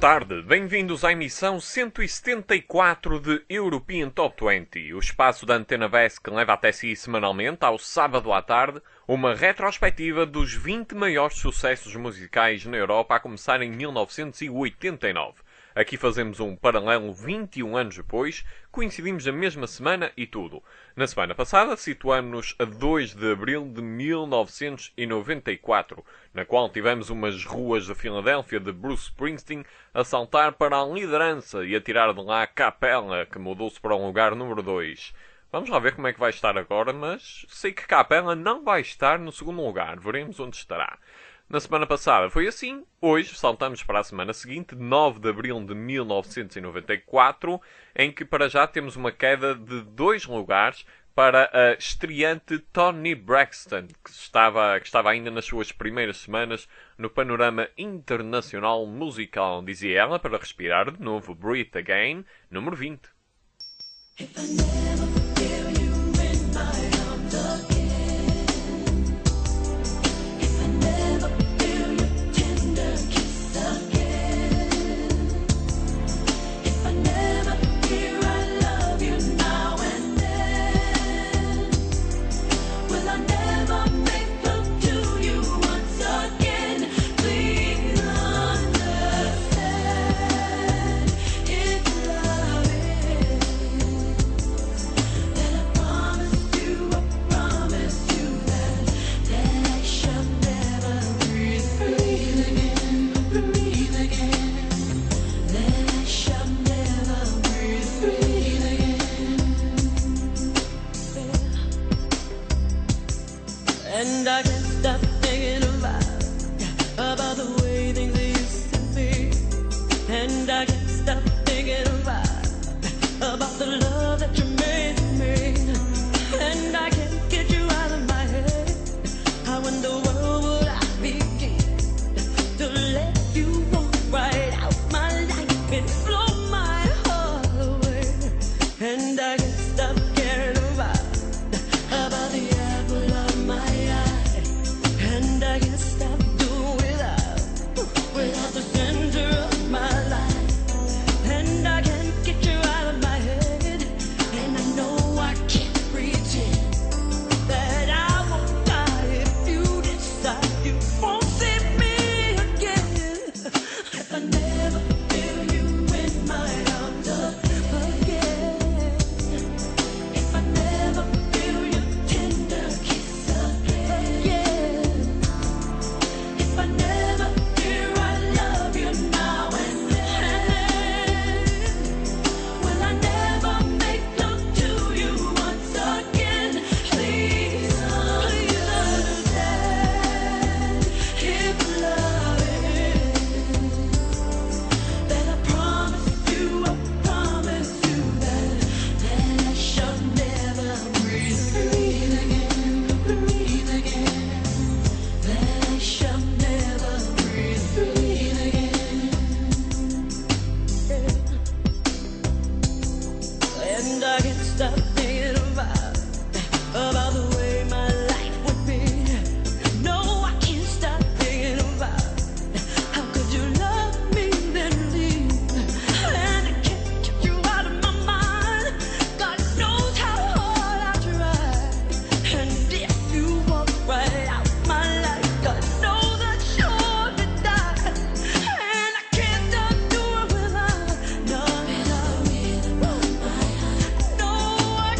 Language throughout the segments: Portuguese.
tarde, bem-vindos à emissão 174 de European Top 20, o espaço da Antena VES que leva até si semanalmente, ao sábado à tarde, uma retrospectiva dos 20 maiores sucessos musicais na Europa a começar em 1989. Aqui fazemos um paralelo 21 anos depois, coincidimos na mesma semana e tudo. Na semana passada situamos-nos a 2 de abril de 1994, na qual tivemos umas ruas da Filadélfia de Bruce Springsteen a saltar para a liderança e a tirar de lá a Capela, que mudou-se para um lugar número 2. Vamos lá ver como é que vai estar agora, mas sei que Capela não vai estar no segundo lugar, veremos onde estará. Na semana passada foi assim, hoje saltamos para a semana seguinte, 9 de abril de 1994, em que para já temos uma queda de 2 lugares para a estreante Toni Braxton, que estava ainda nas suas primeiras semanas no panorama internacional musical. Dizia ela, para respirar de novo, Breathe Again, número 20. And I can't stop thinking about the way things used to be. And I can't stop thinking about the love that you made to me. And I can't get you out of my head. How in the world would I begin to let you walk right out my life and blow my heart away? And I can't stop caring about the apple of my eye. And I can't stop doing without the center of my life. And I can't get you out of my head. And I know I can't pretend that I won't die if you decide you won't see me again. If I never feel you in my arms again. If I never feel your tender kiss again. If I never hear I love you now and then. Will I never make love to you once again? Please understand, if love is, then I promise you that I shall never breathe again. That I shall never breathe again. And I can't stop thinking about the way my life would be. No, I can't stop thinking about how could you love me then leave. And I can't get you out of my mind. God knows how hard I try. And if you walk right out my life, God knows I'd surely die. And I can't do it without. No, I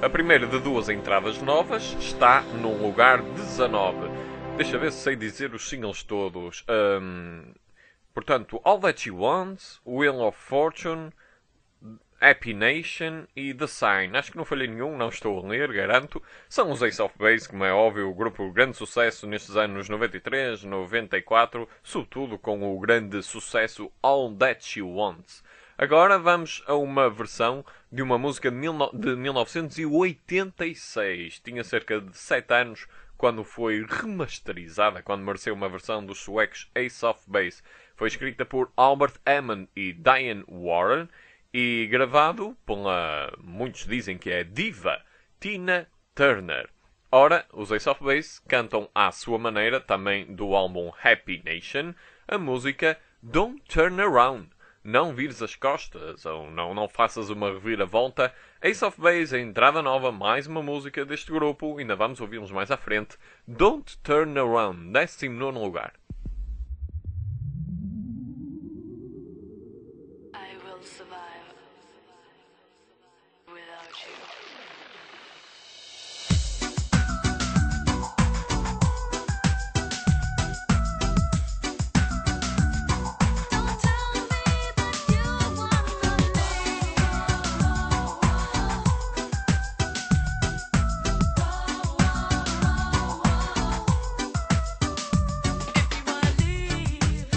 A primeira de duas entradas novas está no lugar 19. Deixa ver se sei dizer os singles todos. Portanto, All That You Want, Wheel of Fortune, Happy Nation e The Sign. Acho que não falhei nenhum, não estou a ler, garanto. São os Ace of Base, como é óbvio, o grupo de grande sucesso nestes anos 93, 94, sobretudo com o grande sucesso All That You Want. Agora vamos a uma versão de uma música de 1986. Tinha cerca de 7 anos quando foi remasterizada, quando mereceu uma versão dos suecos Ace of Base. Foi escrita por Albert Hammond e Diane Warren e gravado pela, muitos dizem que é diva, Tina Turner. Ora, os Ace of Base cantam à sua maneira, também do álbum Happy Nation, a música Don't Turn Around. Não vires as costas, ou não faças uma reviravolta. Ace of Base, a entrada nova, mais uma música deste grupo, ainda vamos ouvi-los mais à frente. Don't Turn Around, 19º lugar. I will survive without you. Don't tell me that you wanna leave. If you wanna leave,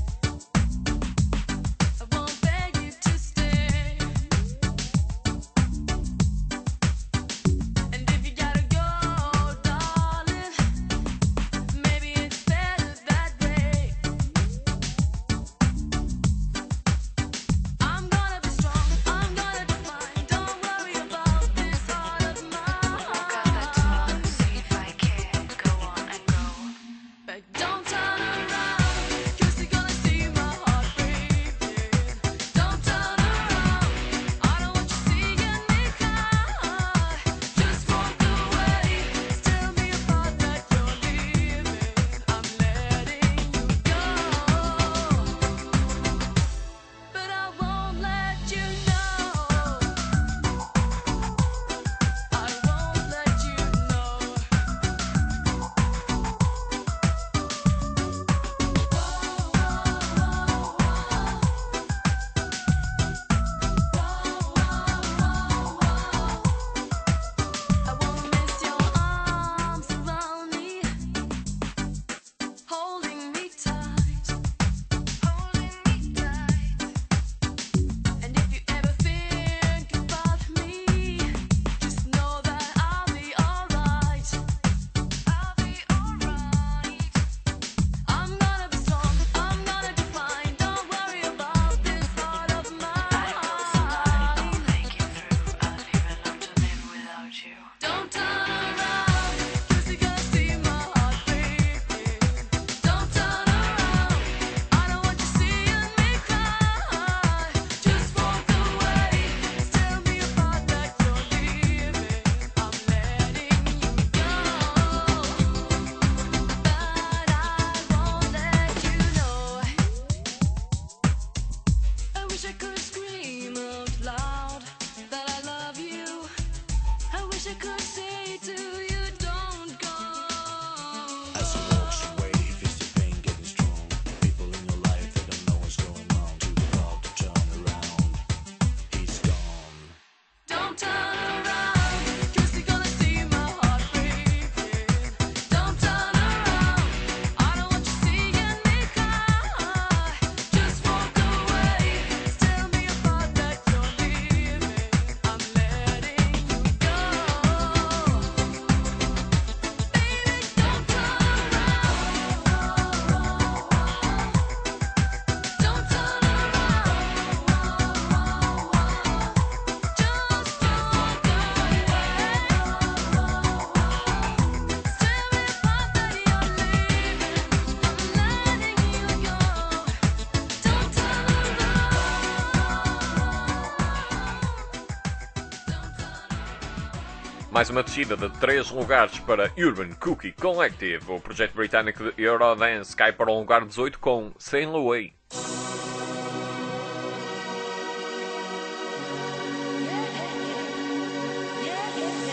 I won't beg you to stay. And if you gotta go, darling, maybe it's better that way. I'm gonna be strong, I'm gonna define. Don't worry about this heart of mine. See if I can go on and go. But don't turn around, 'cause you're gonna see my heart breaking. Don't turn around, I don't want you seeing me cry. Just walk away, tell me about that you're leaving. I'm letting you go, but I won't let you know. I won't let you know. I wanna miss your arms around me, holding me tight, And if you ever think about me, just know that I'll be alright. I'm gonna be strong, I'm gonna define. Don't worry about this heart of mine. I'll make it through. I'll leave it up to live without you. Don't turn around, 'cause you're gonna see my heart breaking. Don't turn around, I don't want you seeing me cry. Just walk away, tell me about that you're leaving. I'm letting you go, but I won't let you know. I wish I could scream out loud that I love you. I wish I could say to you, don't go. As he walks away, he feels the pain getting strong. People in your life, they don't know what's going on. Too called to turn around, he's gone. Don't turn around, 'cause you're gonna see my heart breaking. Don't turn around, I don't want you seeing me cry. Just walk away, tell me about that you're leaving. I'm letting you go, baby. Don't turn around, don't turn around. Just walk away. Tell me about that you're leaving. I'm letting you go. Don't turn around. Mais uma descida de 3 lugares para Urban Cookie Collective. O projeto britânico de Eurodance cai para o lugar 18 com Sail Away. Yeah, yeah, yeah.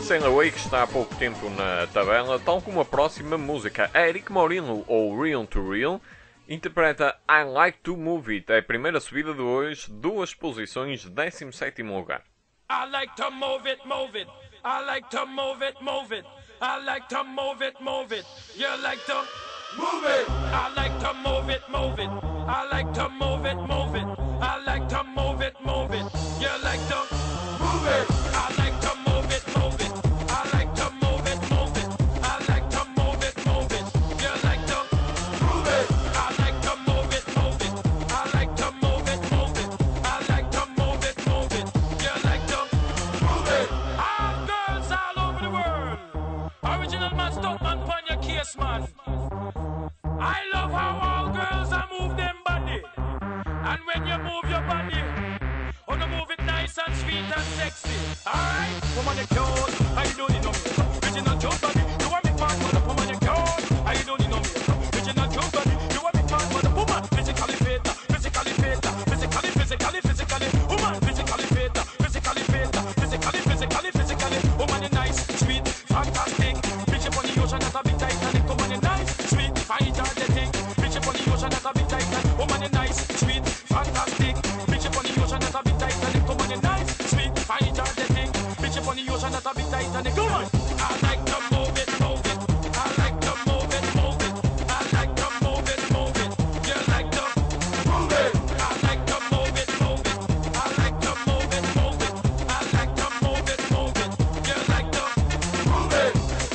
Sail Away, que está há pouco tempo na tabela, tal como a próxima música. Eric Morillo, ou Real to Real, interpreta I Like to Move It, é a primeira subida de hoje, 2 posições, 17º lugar. I like to move it, move it. I like to move it, move it. I like to move it, move it. You like to move it. I like to move it, move it. I like to move it, move it. I like to move it, move it. You like to move it. I like to move it, move it. I like to move it, move it. I like to move it, move it. You like to move it. I like to move it, move it. I like to move it, move it. I like to move it, move it. You like to move it. All girls all over the world. Original man, stunt man, pon your case, man. I love how all girls are move them body. And when you move your body, oh, you move it nice and sweet and sexy. Alright, woman, you cute. I don't need no makeup. Original cute body. You want me part for the woman, you cute. I don't need no makeup. Original cute body. You want me part for the woman. Physically fit, physically fit, physically. Woman, physically fit, physically fit, physically. Woman, you nice, sweet, fantastic. Bitch up on the ocean, that's a big Titanic. Woman, you nice, sweet, fine, energetic. Bitch up on the ocean, that's a big Titanic. Woman, you nice, sweet, fantastic. Bitch up on the ocean, that's a big Titanic. Woman, you nice, sweet, fine, energetic. Bitch up on the ocean, that's a big Titanic. Come on. I like to move it, move it. I like to move it, move it. I like to move it, move it. You like to move it. I like to move it, move it. I like to move it, move it. I like to move it, move it. You like to move it.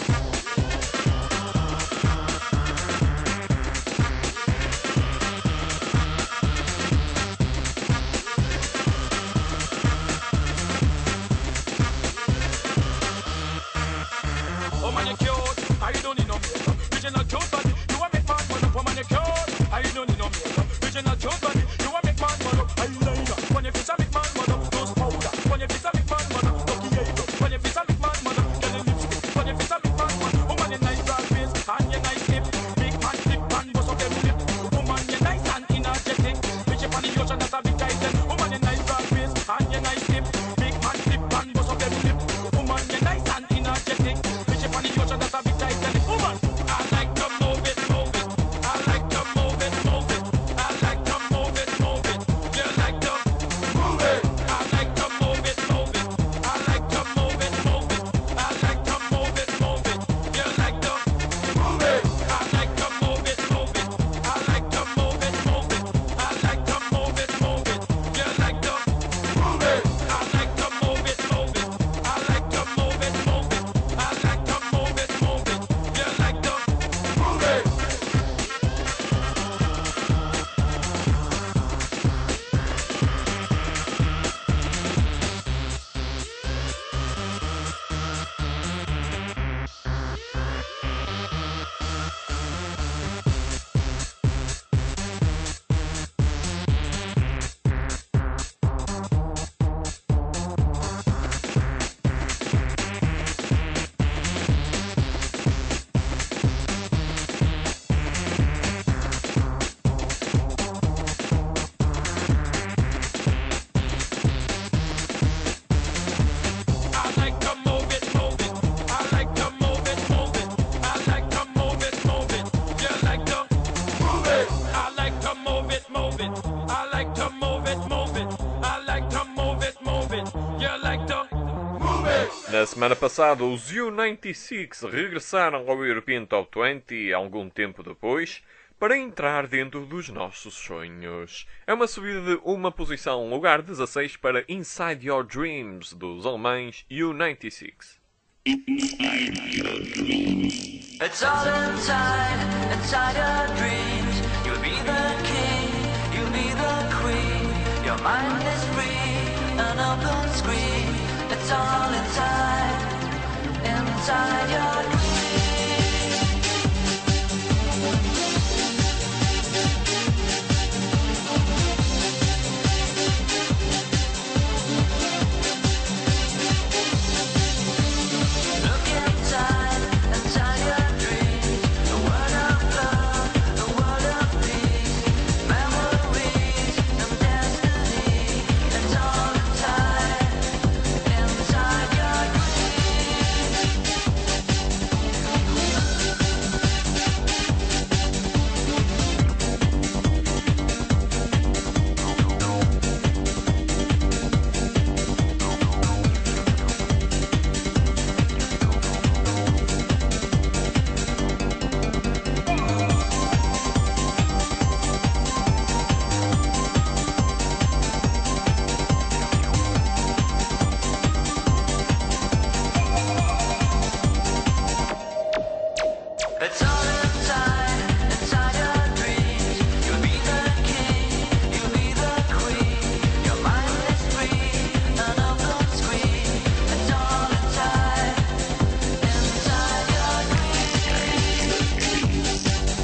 Oh man, you cute. I don't need no makeup. Original cute body. You want me part one up. Oh man, you cute. I don't need no makeup. Original cute body. You want me part one up. Eyeliner. When you face a big man, man up. Nose powder. When you face a big man, man up. Lucky eyebrow. When you face a big man, man up. Get a lipstick. When you face a big man, man. Oh man, you nice broad face and you nice lip. Big man flip and bust up them lip. Woman, you nice and energetic. Bitch up on the ocean, that's a big titan. Woman, you nice broad face and you nice lip. Big man flip and bust up them lip. Woman, you nice and energetic. Bitch up on the ocean, that's a big titan. Woman, I like to move it, move it. I like to move it, move it. I like to move it, move it. You like to move it. I like to move it, move it. I like to move it, move it. I like to move it, move it. You like to move it. I like to move it, move it. I like to move it, move it. I like to move it, move it. You like to move it. I like to move it, move it. I like to move it, move it. I like to move it, move it. You like to move it. I like to move it, move it. I like to move it, move it. I like to move it, move it. You like to move it. I like to move it, move it. I like to move it, move it. I like to move it, move it. You like to move it. Na semana passada, os U96 regressaram ao European Top 20 algum tempo depois para entrar dentro dos nossos sonhos. É uma subida de uma posição, lugar 16 para Inside Your Dreams, dos alemães U96. It's all inside your dreams. You'll be the king, you'll be the queen. Your mind is free, an open screen. It's all inside your dreams. Look inside your dreams. The world of love, the world of peace, memories and destiny. It's all inside your dreams. It's all inside your dreams. You'll be the king, you'll be the queen. Your mind is free, an open screen. It's all inside your dreams.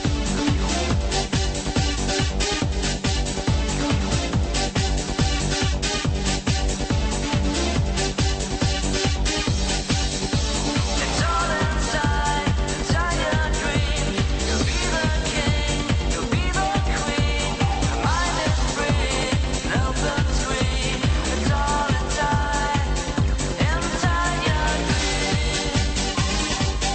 It's all inside your dreams. You'll be the king, you'll be the queen. Your mind is free, an open screen. It's all inside your dreams.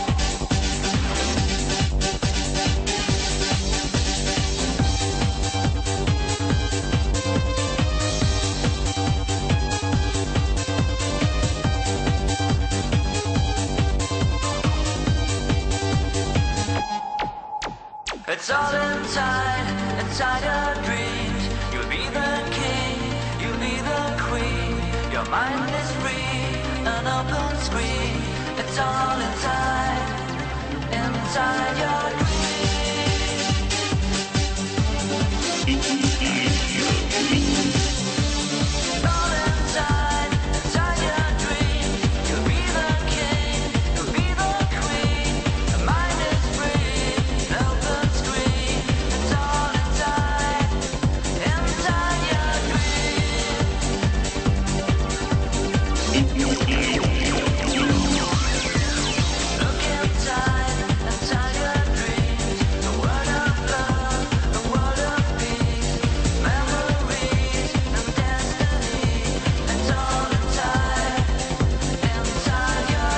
It's all inside your dreams. You'll be the king, you'll be the queen. Your mind is free, an open screen. It's all inside your dreams. All inside your dreams. You'll be the king, you'll be the queen. Your mind is free, an open screen. It's all inside your dreams. Look inside your dreams. The world of love, the world of peace, memories and destiny. It's all inside your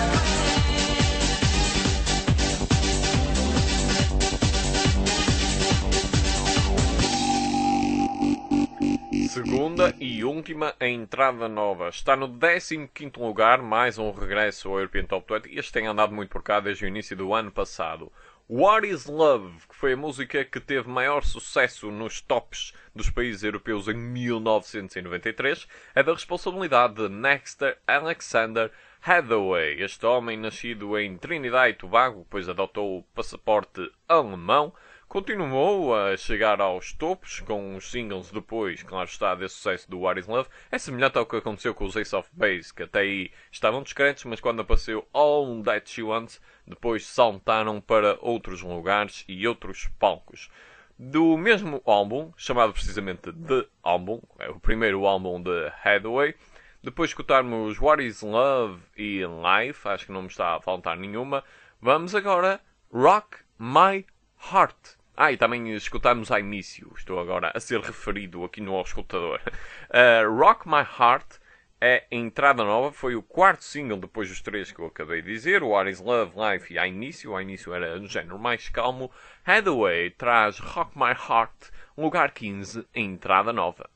dreams. Segunda e última entrada nova. Está no 15º lugar, mais um regresso ao European Top 20. Este tem andado muito por cá desde o início do ano passado. What is Love, que foi a música que teve maior sucesso nos tops dos países europeus em 1993, é da responsabilidade de Nexter Alexander Hathaway. Este homem, nascido em Trinidad e Tobago, pois adotou o passaporte alemão, continuou a chegar aos topos com os singles depois, claro está, desse sucesso do What is Love. É semelhante ao que aconteceu com os Ace of Base, que até aí estavam discretos, mas quando apareceu All That She Wants, depois saltaram para outros lugares e outros palcos. Do mesmo álbum, chamado precisamente The Album, é o primeiro álbum de Hathaway, depois de escutarmos What is Love e Life, acho que não me está a faltar nenhuma, vamos agora Rock My Heart. E também escutamos I Miss You. Estou agora a ser referido aqui no auscultador. Rock My Heart é a entrada nova. Foi o quarto single depois dos três que eu acabei de dizer. O What is Love, Life e I Miss You. I Miss You era no género mais calmo. Hathaway traz Rock My Heart, lugar 15, a entrada nova.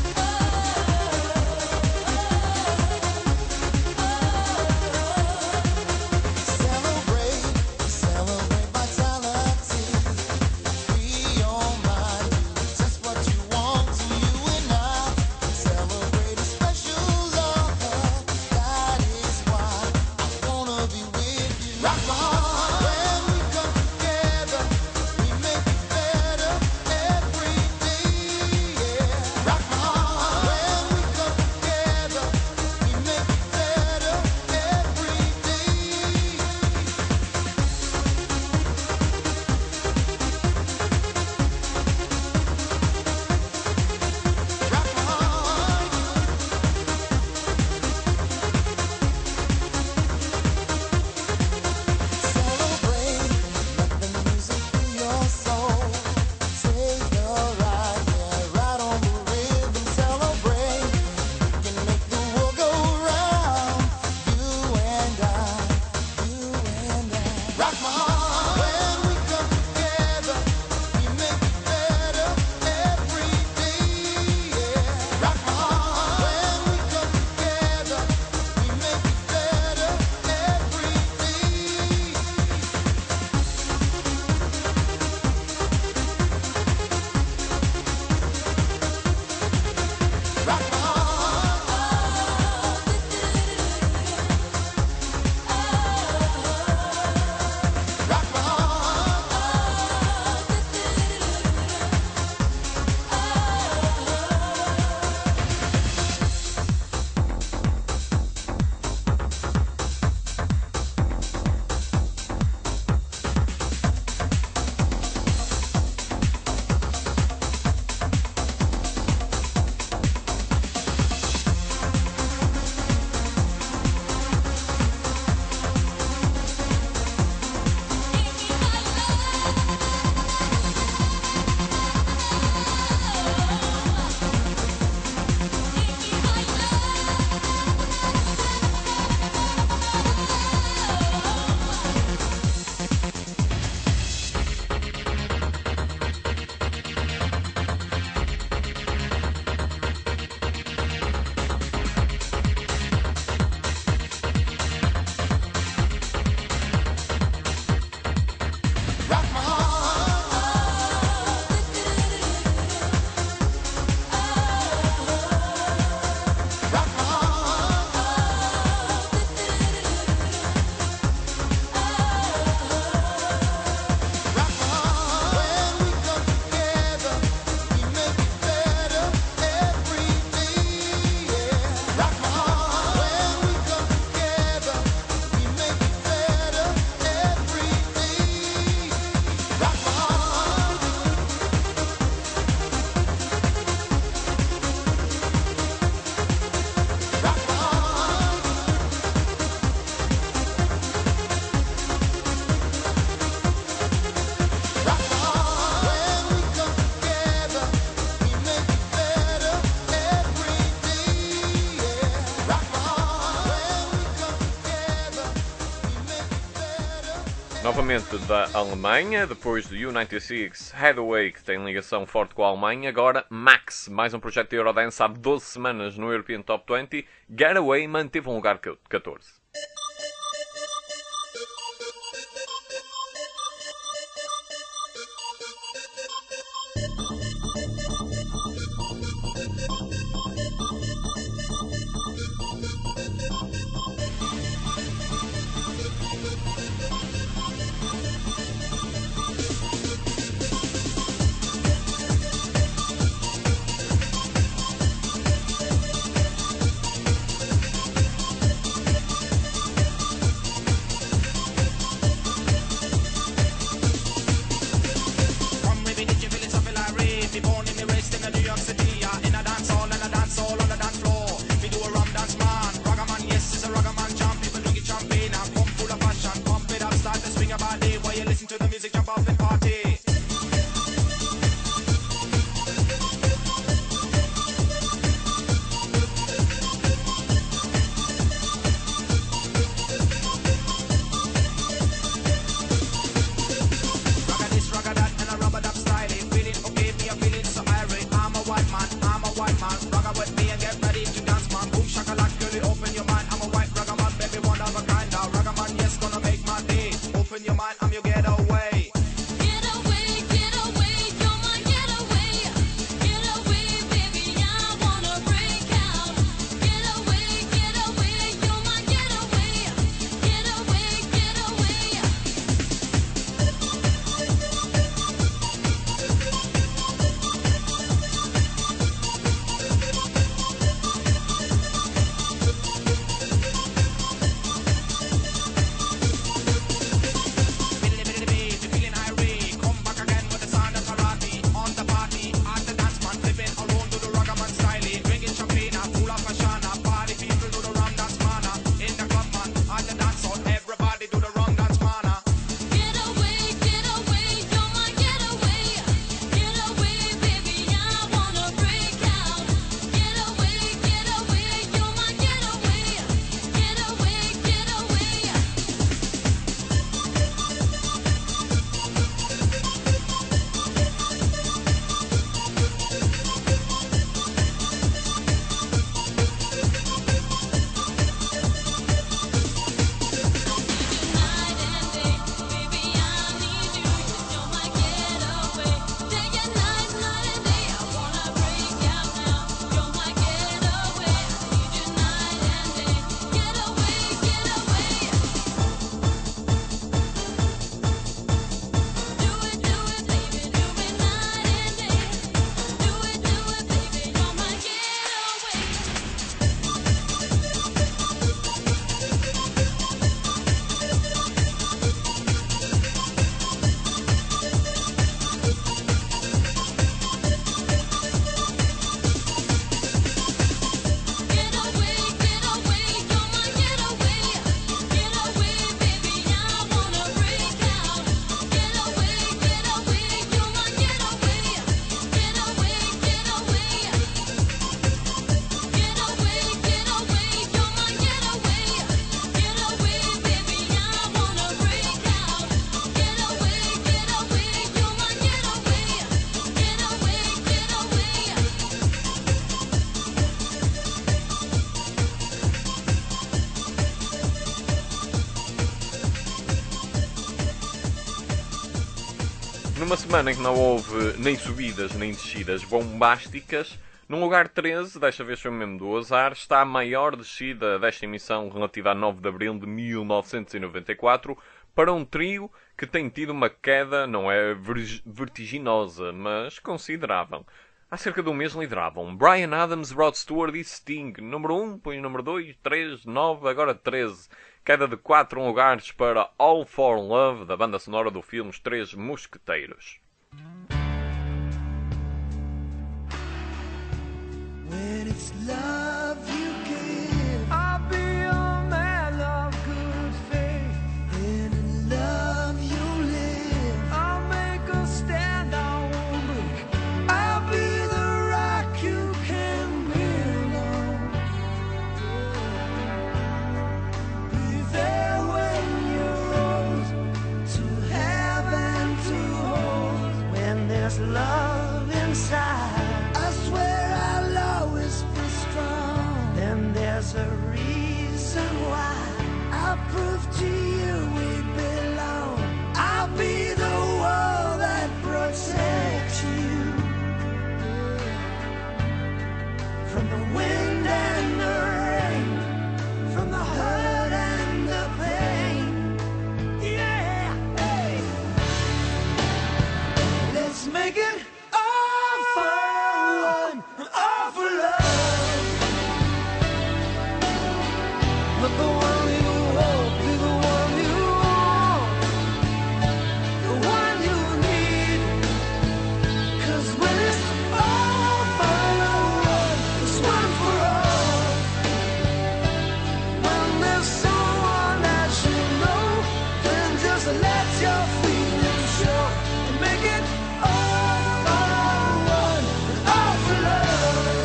Oh, novamente da Alemanha, depois do U96 Hathaway, que tem ligação forte com a Alemanha, agora Max, mais um projeto de Eurodance há 12 semanas no European Top 20, Getaway manteve um lugar 14. Numa semana em que não houve nem subidas nem descidas bombásticas, no lugar 13, desta vez foi mesmo do azar, está a maior descida desta emissão relativa a 9 de abril de 1994 para um trio que tem tido uma queda, não é vertiginosa, mas considerável. Há cerca de um mês lideravam Bryan Adams, Rod Stewart e Sting. Número 1, põe número 2, 3, 9, agora 13. Queda de 4 lugares para All for Love, da banda sonora do filme Os Três Mosqueteiros. When it's love you give, I'll be a man of good faith. And in love you live, I'll make a stand, I won't break. I'll be the rock you can build on. Be there when you're old, to the reason why I'll prove to you we belong. I'll be the wall that protects you from the wind and the rain, from the hurt and the pain. Yeah, hey. Let's make it all fun, all for love. Let the one you hold be the one you want, the one you need. 'Cause when it's all fun and one, it's one for all. When there's someone that you know, then just let your feelings show and make it all for one and all for love.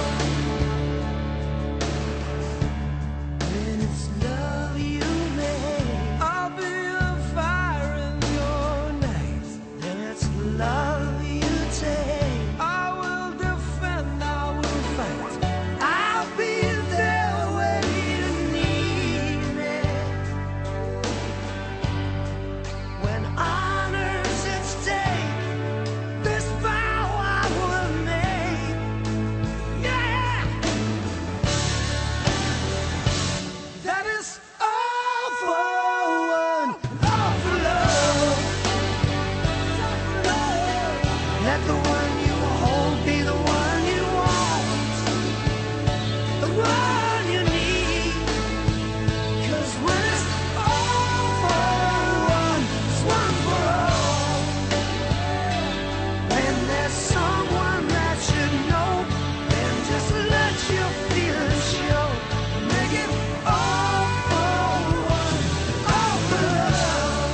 When it's love you make, I'll be the fire in your night. When it's love you take, I will defend, I will fight. I'll be there when you need me. When honor's at stake, this vow I will make. Yeah, that is all for one, all for love. Let the one you hold be the one you want, the one you need. 'Cause when it's all for one, it's one for all. When there's someone that you know, then just let your feelings show. Make it all for one, all for love.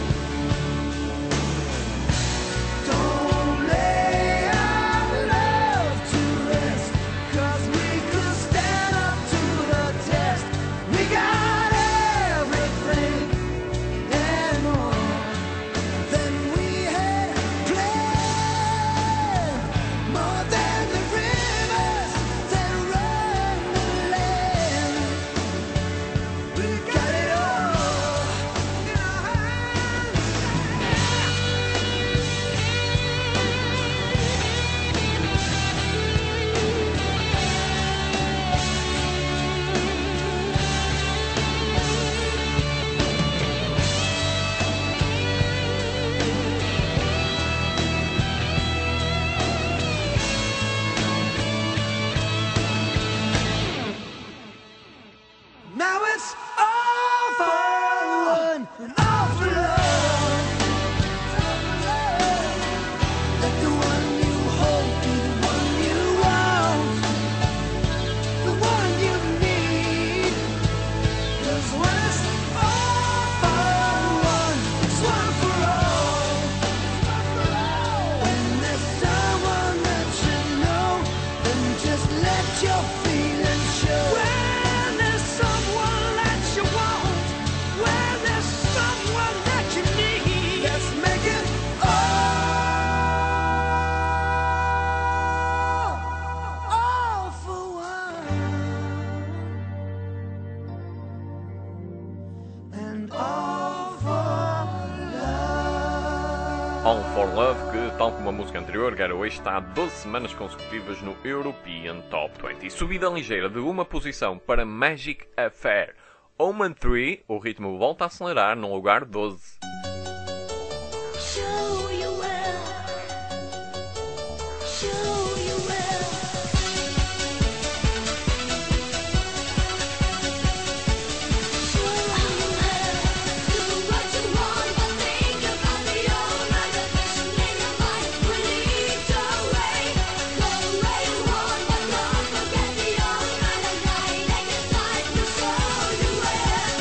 Don't lay our love to rest, 'cause we could stand up to the test. We got everything and more than we had planned, more than the rivers that run the land. We got it all in our hands. Now it's all for one and all for love. Let the one you hold be the one you want, the one you need. 'Cause when it's all for one, it's one for all. When there's someone that you know, then just let your feelings show. When there's someone that you want, when there's someone that you need, let's make it all for one and all for love. All for Love, que, tal como a música anterior, Getaway, está há 12 semanas consecutivas no European Top 20. Subida ligeira de uma posição para Magic Affair. Omen 3, o ritmo volta a acelerar no lugar 12. Show you well. Show you well. Show you well. Do what you want, but think about the old night of vision in your mind. We lead the way. Go where you want, but don't forget the old night of night. Take the time to show you well.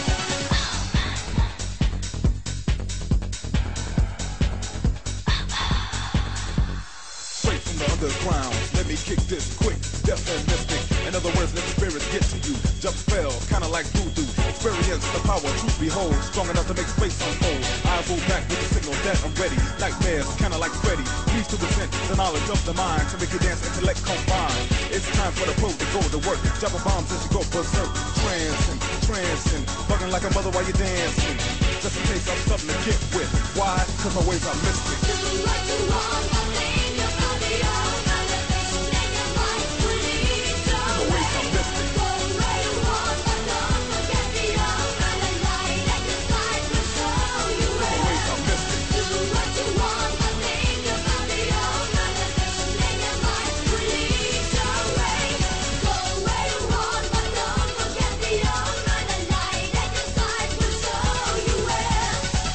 Straight from the underground, let me kick this quick, definite. In other words, let's spirits get to you. Jump spell, kinda like voodoo. Experience the power to behold, strong enough to make space unfold. I roll back with the signal that I'm ready. Nightmares, kinda like Freddy. Please to present the knowledge of the mind to make you dance, intellect combine. It's time for the pro to go to work. Dropping bombs as you go berserk. Trancing, bugging like a mother while you're dancing. Just in case I'm something to get with. Why? Cause my ways are mystic. Do what you want, but think your body on elevation and your mind will lead your My ways are way. mystic. Go where you want, but don't forget the all-night light that the sky will show you My where. ways are mystic. Do what you want, but think your body on elevation and your mind will lead your way. Go where you want, but don't forget the all-night light that the sky will show you where.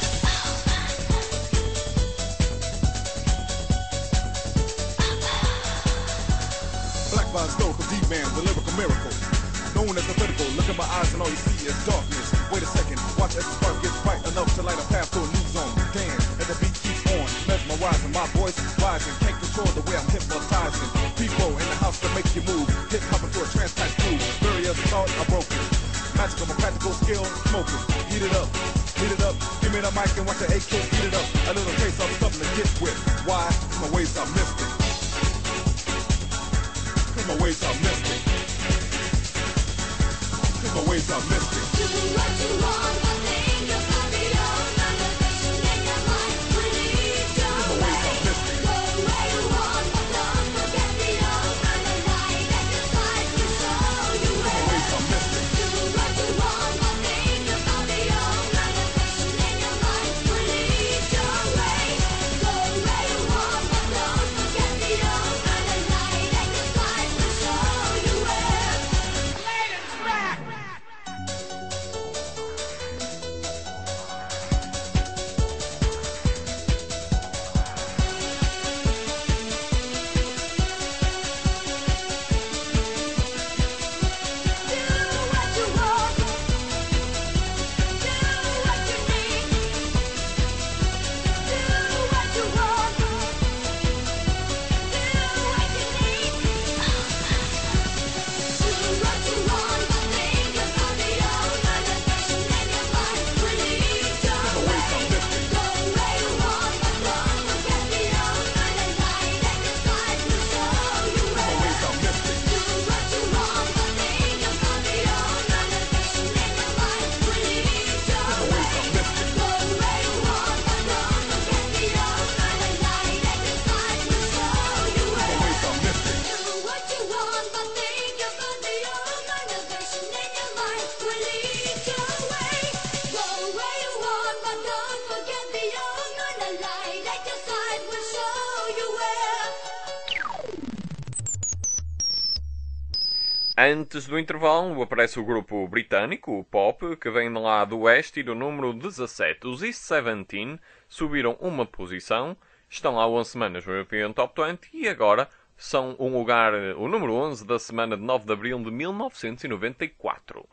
Black by stove for D-Man, the lyrical miracle. Known as the vertical, look in my eyes and all you see is darkness. Wait a second, watch as the spark gets bright enough to light a path to a new zone. Dance, and the beat keeps on, mesmerizing. My voice rising, can't control the way I'm hypnotizing. People in the house to make you move, hip hop into a trance type groove. Barriers thought are broken. Magical, my practical skill, smoking. Heat it up, give me the mic and watch the AK heat it up. A little taste of something to get with. Why? 'Cause my ways are mystic. 'Cause my ways are mystic. 'Cause my ways are mystic. Do what you want, but think your body on elevation and your mind will lead your My ways way. are mystic. Go where you want, but don't forget the all-night light that the sky will show you My where. ways are mystic. Do what you want, but think your body on elevation and your mind will lead your way. Go where you want, but don't forget the all-night light that the sky will show you where. Ladies back. Antes do intervalo aparece o grupo britânico, o Pop, que vem de lá do Oeste e do número 17. Os East 17 subiram uma posição, estão há 11 semanas no European Top 20 e agora são o número 11 da semana de 9 de abril de 1994.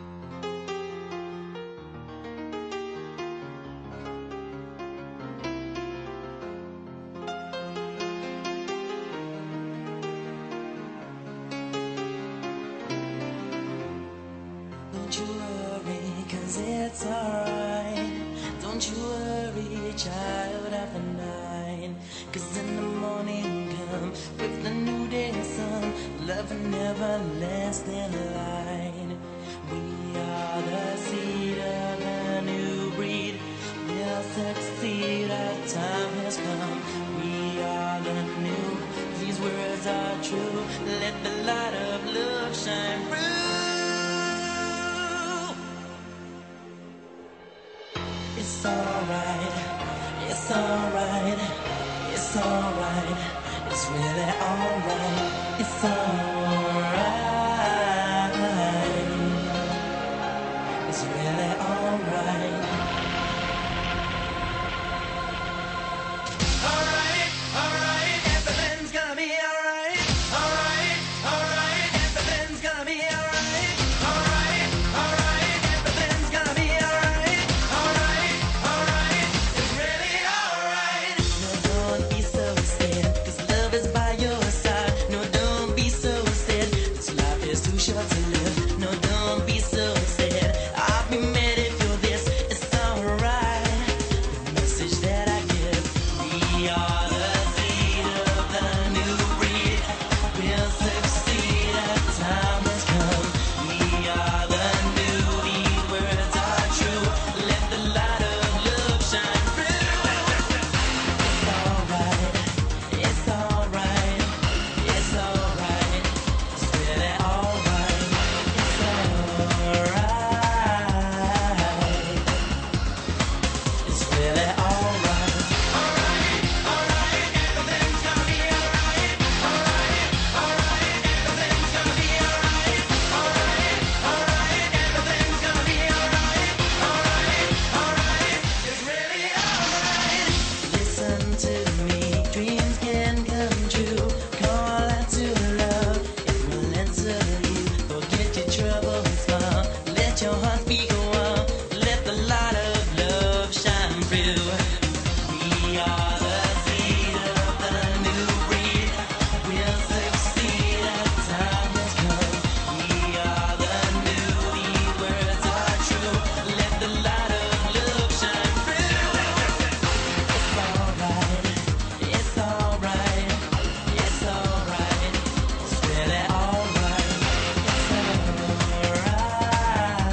Don't you worry, 'cause it's alright. Don't you worry, child, after 9. 'Cause in the morning come with the new day sun, love and everlasting light. We are the seed of a new breed. We'll succeed, our time has come. We are the new, these words are true. Let the light of love shine through. It's alright, it's alright, it's alright, it's really alright, it's alright, it's really alright. Alright, everything's gonna be alright. Alright, everything's gonna be alright. Alright, everything's gonna be alright. Alright, it's really alright. No, don't be so sad, 'cause love is by your side. No, don't be so sad, 'cause life want to live. No, don't be so sad. I'll be mad if you're this. It's alright. The message that I give. We are the seed of the new breed. We'll succeed as time has come. We are the new. These words are true. Let the light of love shine through. It's alright. It's alright. It's alright. It's really alright. It's alright. It's really alright. Alright, everything's gonna be alright. Alright, everything's gonna be alright. Alright, everything's gonna be alright. Alright, it's really alright. Listen to me, dreams can come true. Call out to love, it will answer you. Forget your troubles, smile. Let your heart speak a while. Let the light of love shine through. We are the seed of the new breed. We'll succeed as time has come. We are the new. These words are true. Let the light of love shine through. It's alright. It's alright. It's alright. It's really alright. It's alright.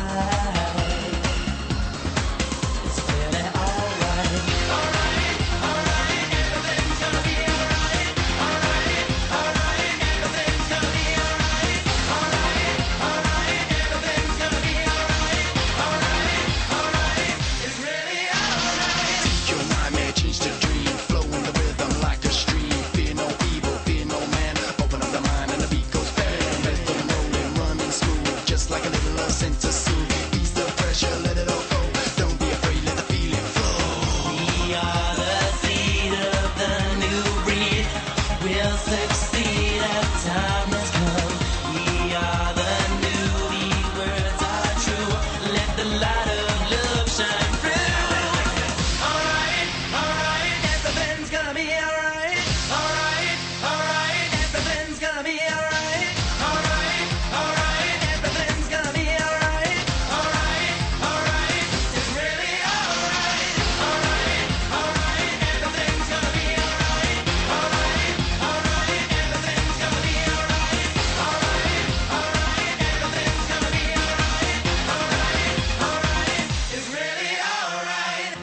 It's really alright. Alright, everything's gonna be alright. Alright, everything's gonna be alright. Alright, everything's gonna be alright. Alright, it's really alright. Your nightmare changed to dream, flowing the rhythm like a stream. Fear no evil, fear no man. Open up the mind and the beat goes bang. Rhythm rolling, running smooth, just like a little love sent to soothe. Ease the pressure, let it all go. Don't be afraid, let the feeling flow. We are the seed of the new breed. We'll succeed as time has come. We are the new. These words are true. Let the light of love shine through. Alright, everything's gonna be alright. Alright, everything's gonna be alright. Alright, everything's gonna be alright. Alright, it's really alright. Alright, everything's gonna be alright. Alright, everything's gonna be alright. Alright, everything's gonna be alright. Alright, it's really alright.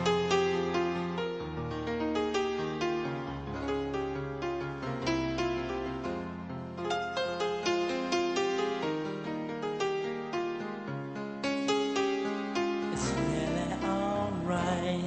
It's really alright.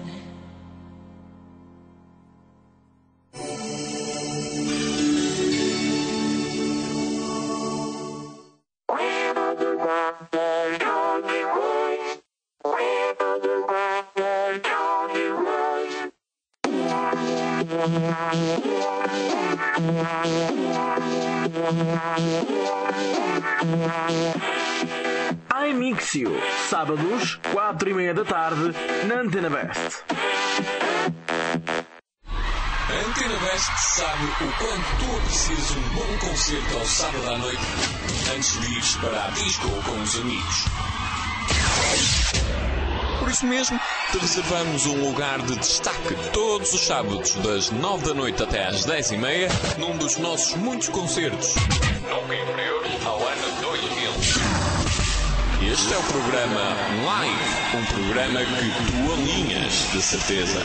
iMixio, sábados, 4:30 da tarde, na Antena Best. A Antena Best sabe o quanto tu aprecias um bom concerto ao sábado à noite antes de ires para a disco ou com os amigos. Por isso mesmo, te reservamos um lugar de destaque todos os sábados, das 9 da noite até às 10:30, num dos nossos muitos concertos. Nunca inferiores ao ano 2000. Este é o programa Live, um programa que tu alinhas, de certeza.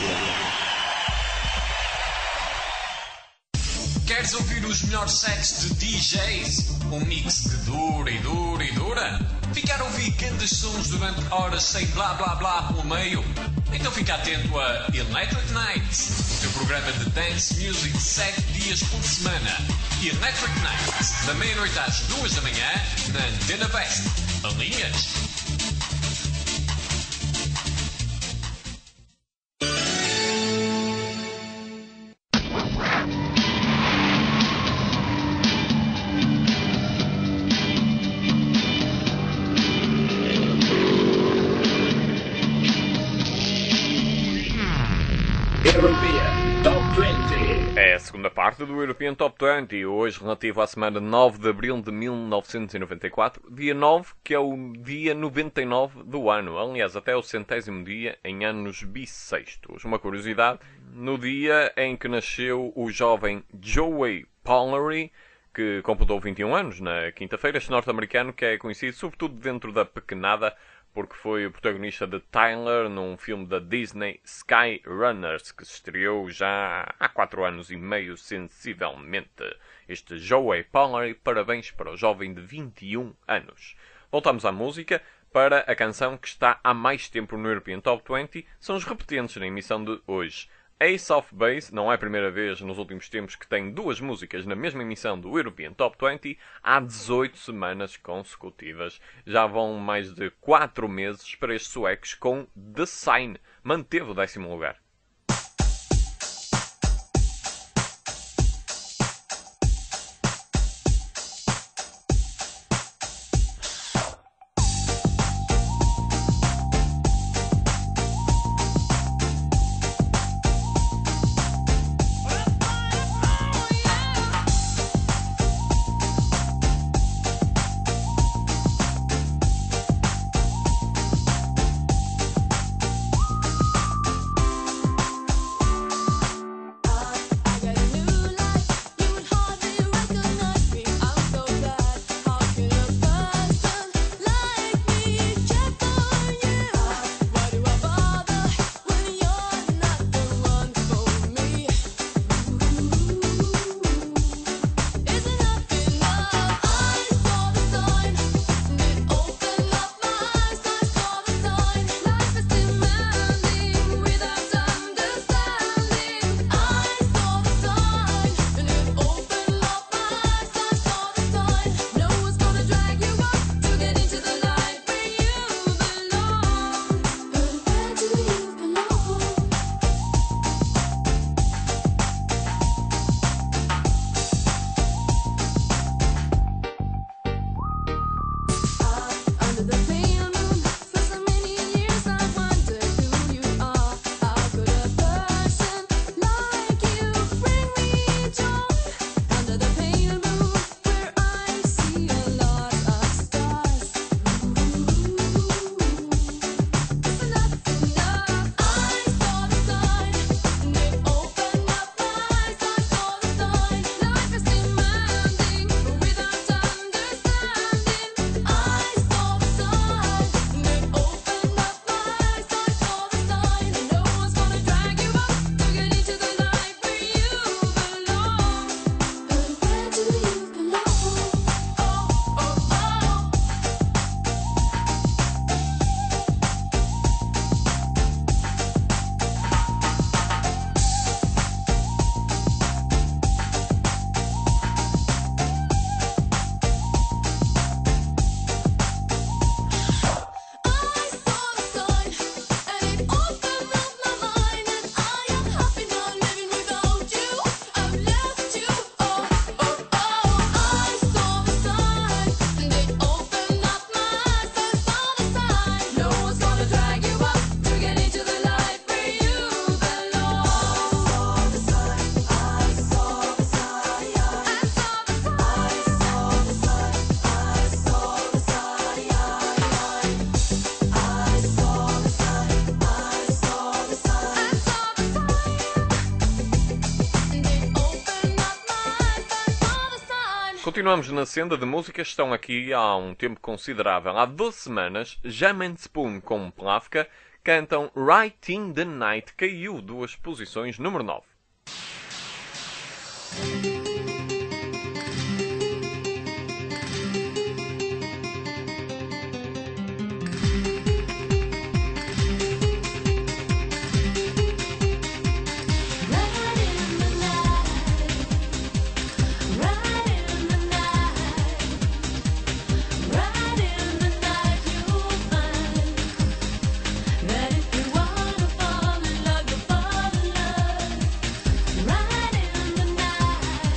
Queres ouvir os melhores sets de DJs? Um mix que dura e dura e dura? Ficar a ouvir grandes sons durante horas sem blá blá blá pelo meio? Então fica atento a Electric Nights, o teu programa de dance music 7 dias por semana. Electric Nights, da meia-noite às 2 da manhã, na Antena Best. Alinhas? segunda parte do European Top 20, hoje relativo à semana 9 de abril de 1994, dia 9, que é o dia 99 do ano, aliás, até o 100º dia em anos bissextos. Uma curiosidade, no dia em que nasceu o jovem Joey Pollery, que completou 21 anos na quinta-feira, este norte-americano que é conhecido sobretudo dentro da pequenada, porque foi o protagonista de Tyler num filme da Disney, Sky Runners, que se estreou já há 4 anos e meio, sensivelmente. Este Joey Pollery, parabéns para o jovem de 21 anos. Voltamos à música, para a canção que está há mais tempo no European Top 20, são os repetentes na emissão de hoje. Ace of Base, não é a primeira vez nos últimos tempos que tem duas músicas na mesma emissão do European Top 20, há 18 semanas consecutivas. Já vão mais de 4 meses para estes suecos com The Sign, manteve o 10º lugar. Continuamos na senda de músicas, estão aqui há um tempo considerável. Há 12 semanas, Jam and Spoon com Plavka cantam Right in the Night, caiu 2 posições, número 9. Right in the night.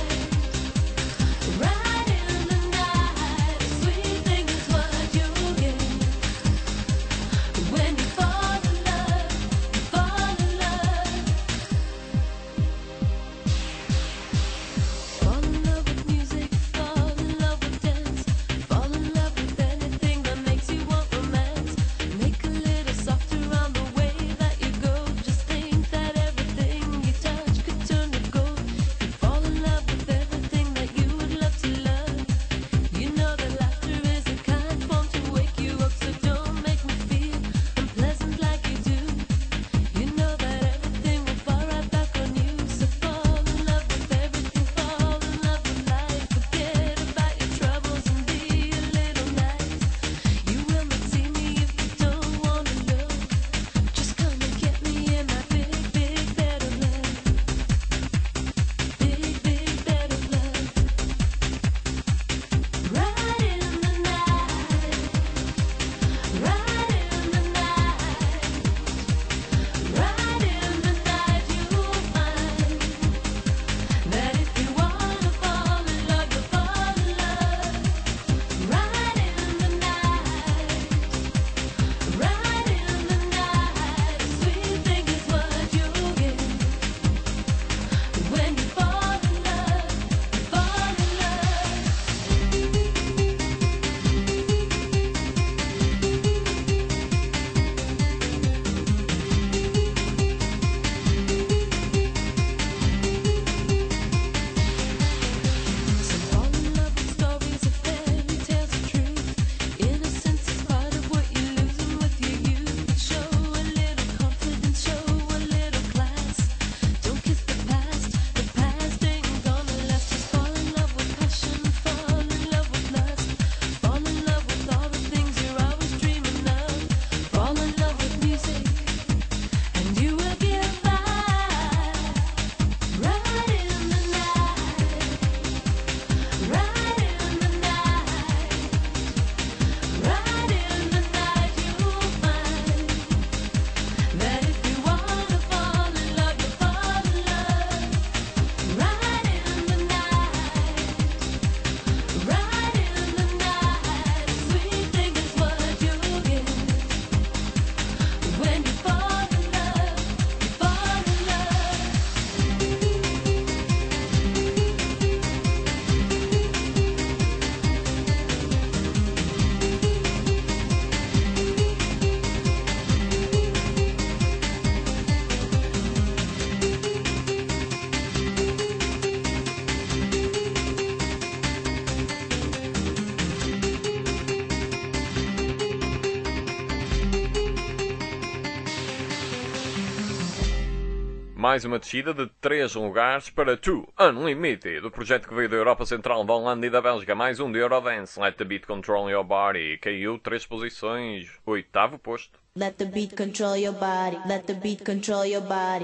Mais uma descida de 3 lugares para Two Unlimited, o projeto que veio da Europa Central, da Holanda e da Bélgica. Mais um de Eurodance, Let the Beat Control Your Body. Caiu 3 posições, 8º posto. Let the beat control your body. Let the beat control your body.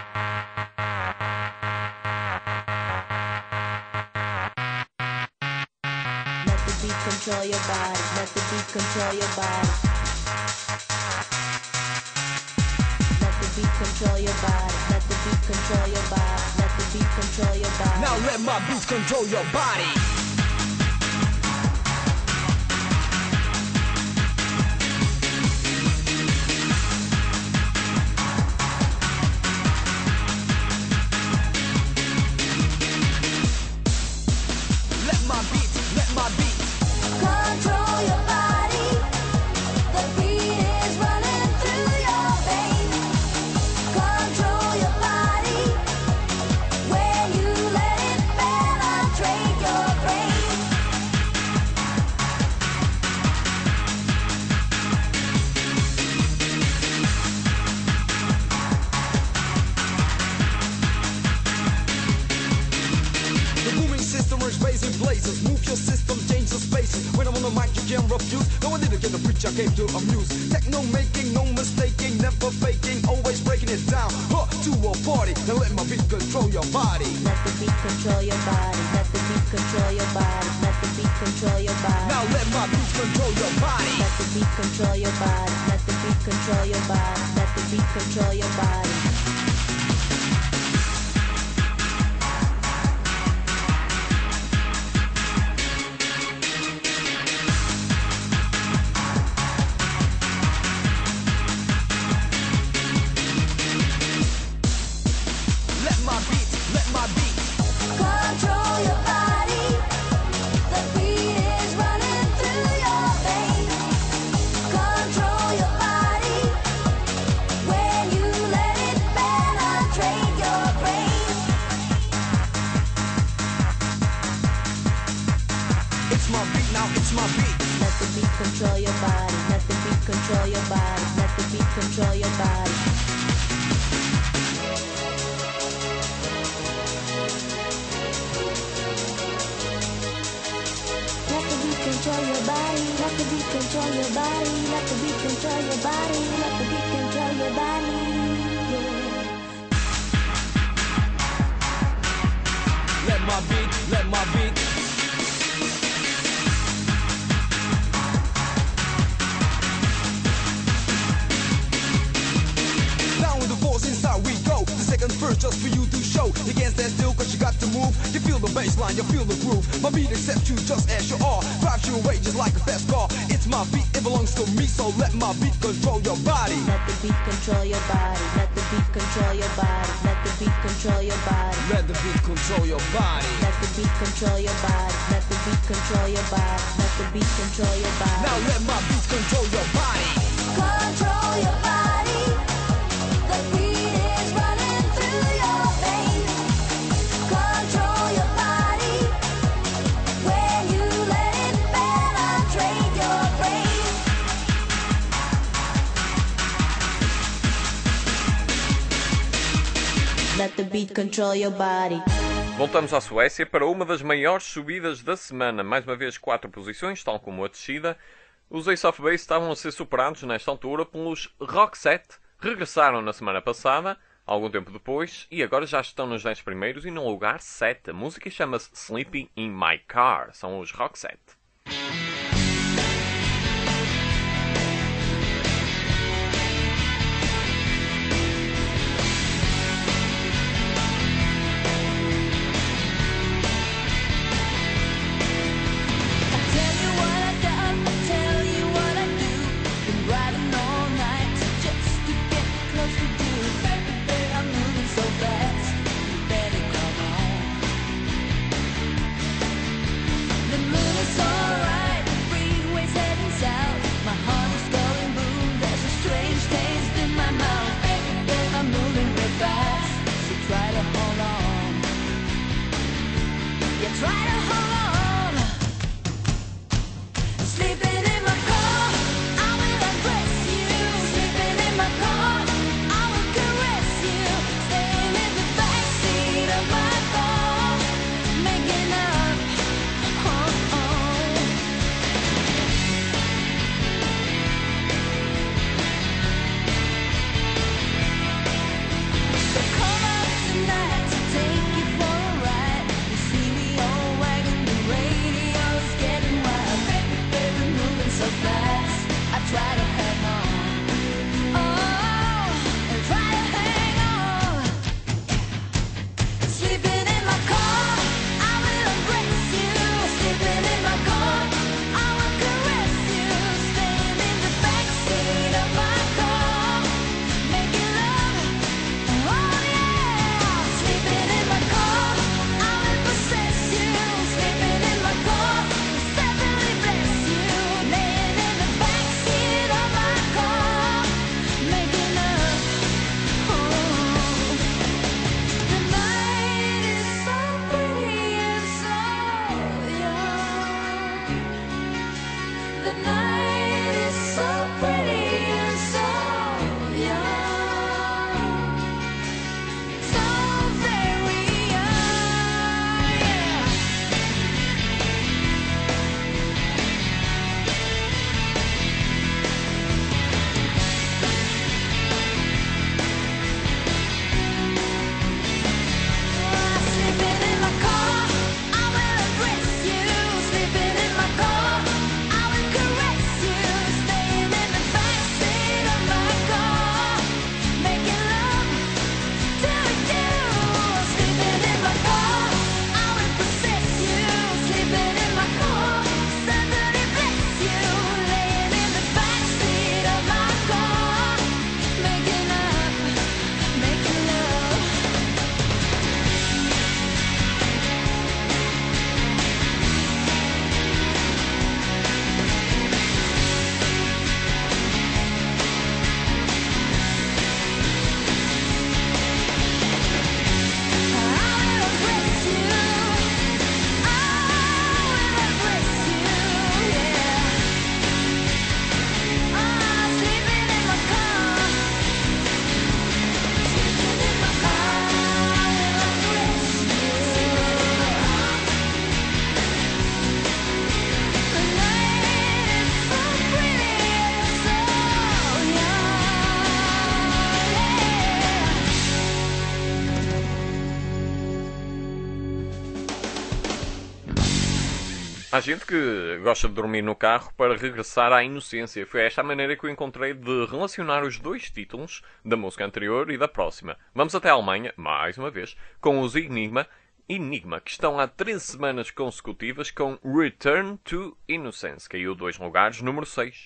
Let the beat control your body. Let the beat control your body. Let the beat control your body. Let the beat control your body. Let the beat control your body. Now let my beats control your body. Control your body. The beat is running through your veins. Control your body. When you let it penetrate your brain. The booming system is raising blazes. Move your system, change the spaces. When I'm on the mic, you can't refuse. No one didn't get the preach, I came to amuse. Techno making, no mistaking, never faking, always breaking it down. Huh, to a party. Now let my beat control your body. Let the beat control your body. Let the beat control your body. Let the beat control your body. Now let my beat control your body. Let the beat control your body. Let the beat control your body. Let the beat control your body. Let my beat. Control your body. The beat is running through your veins. Control your body. When you let it penetrate your brain. It's my beat now, it's my beat. Let the beat control your body. Let the beat control your body. Let the beat control your body. Let the beat control your body. Let the beat control your body. Let the beat control your body. Let the beat control your body. Yeah. Let my beat, let my beat. Down with the force inside we go. The second verse just for you to show. You can't stand still cause you got to move. You feel the bass line, you feel the groove. My beat accepts you just as you are. Drives you away just like a fast car. It's my beat, it belongs to me. So let my beat control your body. Let the beat control your body. Let the beat control your body. Let the beat control your body. Let the beat control your body. Let the beat control your body. Let the beat control your body. Let the beat control your body. Now let my beat control your body. Control your body. The beat is running through your veins. Control your body. When you let it penetrate your brain. Let the beat control your body. Voltamos à Suécia para uma das maiores subidas da semana. Mais uma vez 4 posições, tal como a descida. Os Ace of Base estavam a ser superados nesta altura pelos Roxette. Regressaram na semana passada, algum tempo depois, e agora já estão nos 10 primeiros e no lugar 7. A música chama-se Sleeping in My Car. São os Roxette. The moon is so Há gente que gosta de dormir no carro para regressar à inocência. Foi esta a maneira que eu encontrei de relacionar os dois títulos da música anterior e da próxima. Vamos até a Alemanha, mais uma vez, com os Enigma, que estão há 13 semanas consecutivas com Return to Innocence. Caiu 2 lugares, número 6.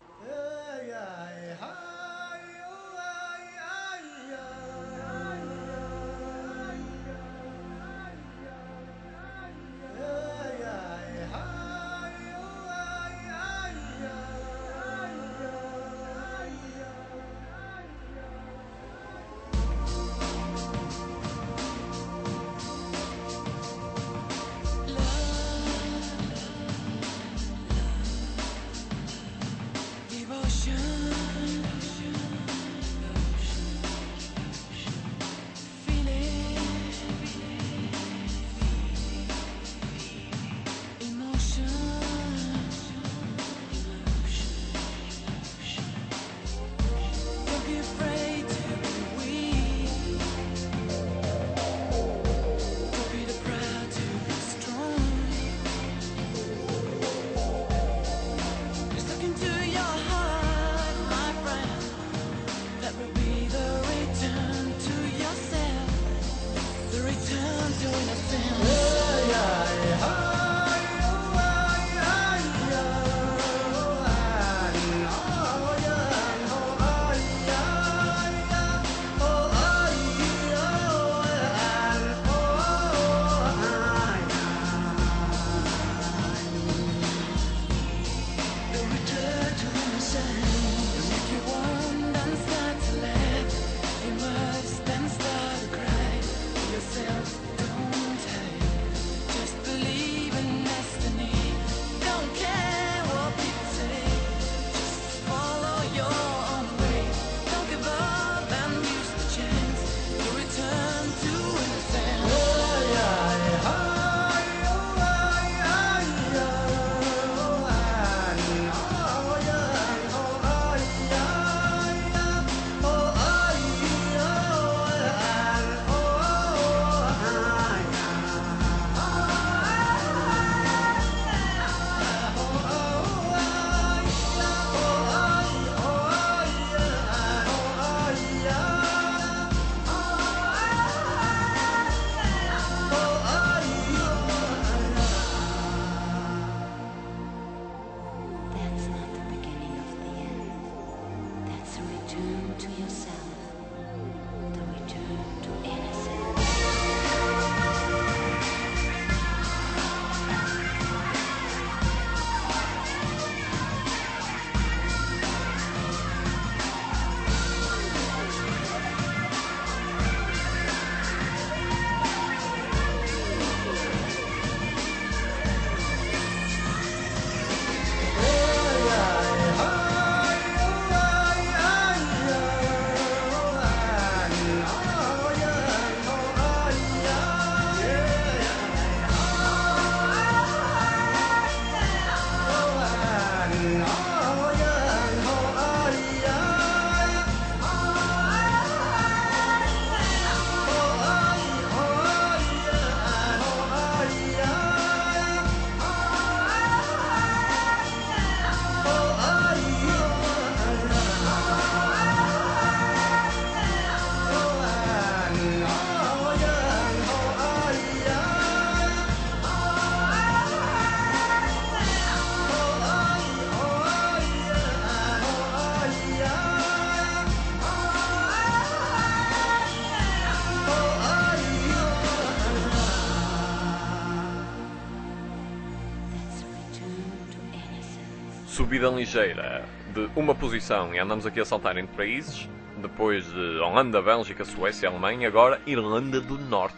Subida ligeira de uma posição e andamos aqui a saltar entre países. Depois de Holanda, Bélgica, Suécia, Alemanha, agora Irlanda do Norte.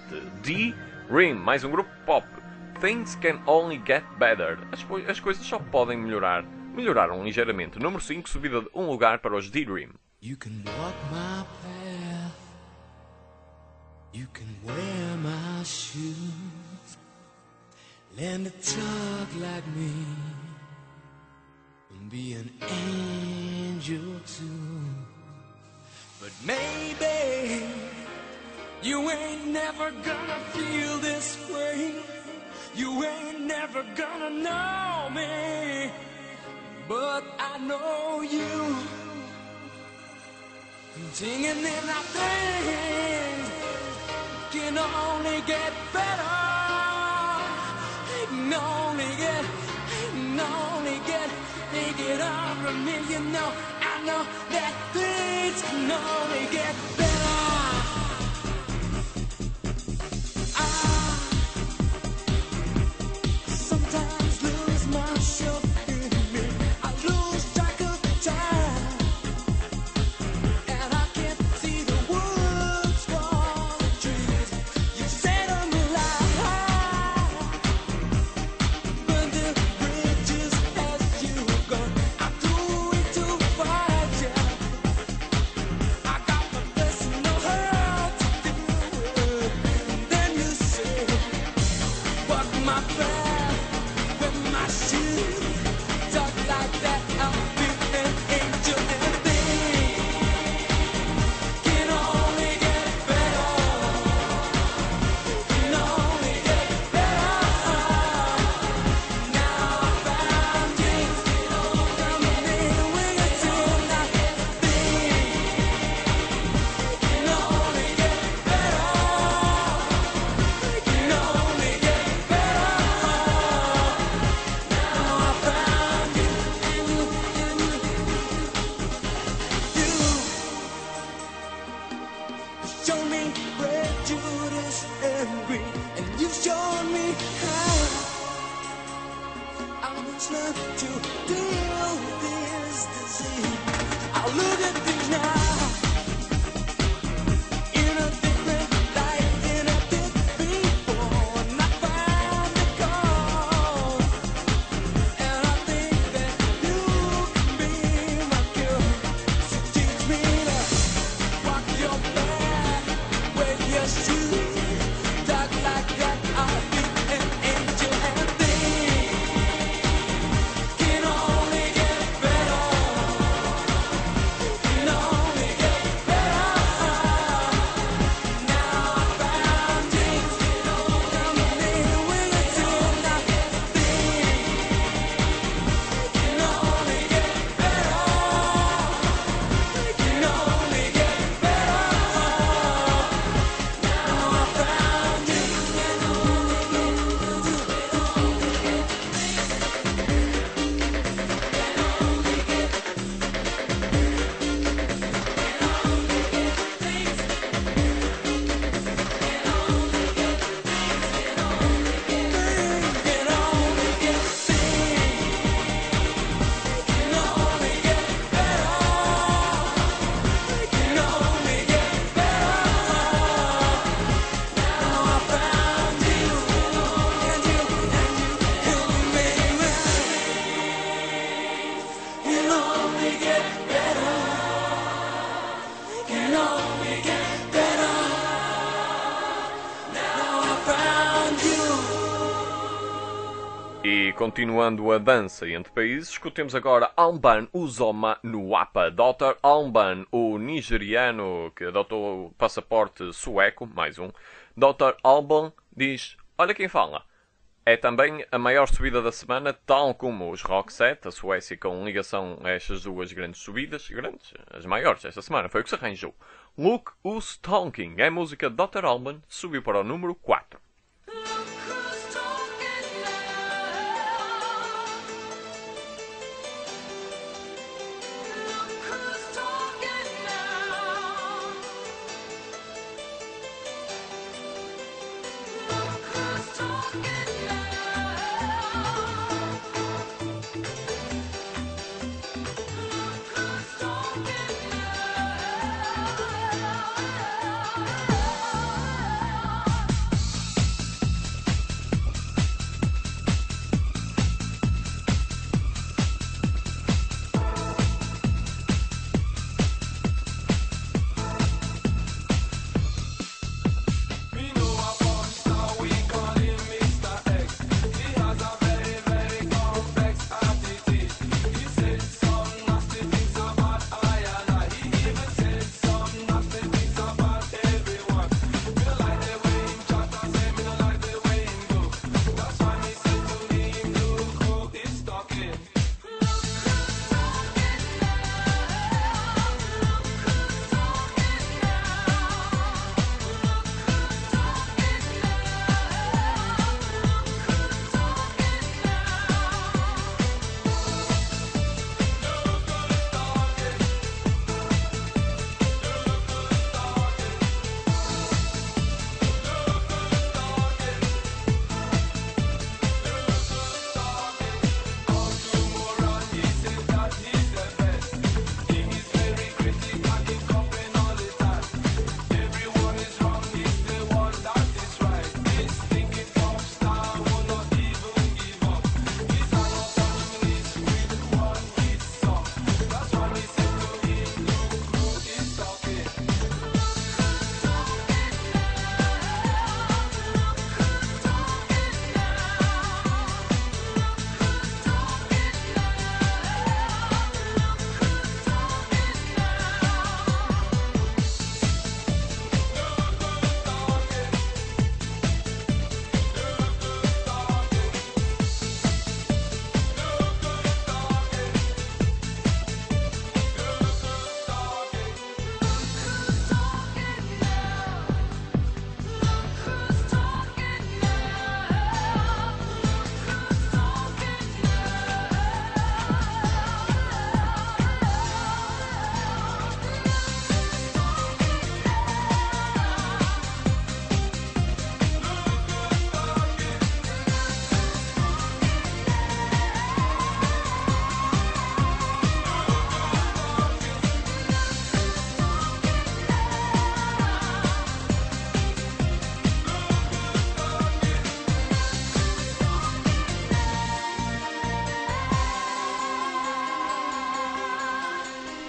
D-Ream, mais um grupo pop. Things can only get better. As coisas só podem melhorar. Melhoraram ligeiramente. Número 5, subida de um lugar para os D-Ream. You can walk my path. You can wear my shoes. Learn to talk like me. And be an angel too. But maybe you ain't never gonna feel this way. You ain't never gonna know me, but I know you. Singing in our things can only get better. It can only get, take it on from me. You know, I know that things can only get better. Sometimes lose myself in me. I lose track of time, and I can't see the woods for the trees. You set 'em alive, burn the bridges as you go. I'm doing to fight you. I got my best to know how to do it. And then you say, "Walk my path with my shoes." Talk like that, I'll be an angel, and things can only get better. Can only get better. Now I found things coming in when you turn out. Things can only get better. Can only get better. Now I found you. You show me prejudice and greed, and you showed me how I was not to deal with this disease. I look at things now in a different light than I did before, and I found the cause. And I think that you can be my cure. So teach me to walk your path with your shoes. Talk like that, I'll be an angel, and things can only get better. Can only get better. Now I found things coming in when you turn out. Things can only get better. Can only get better. Now I found you. Can only get can only get better. Can only get better. Now I found you, and you made me. Can only get better. Can only get better. Now I found you. E continuando a dança entre países, escutemos agora Alban Uzoma Nuapa. Dr. Alban, o nigeriano que adotou o passaporte sueco, mais um. Dr. Alban diz, olha quem fala. É também a maior subida da semana, tal como os Rock Set, a Suécia com ligação a estas duas grandes subidas. Grandes? As maiores esta semana, foi o que se arranjou. Look Who's Talking, é a música de Dr. Alban, subiu para o número 4.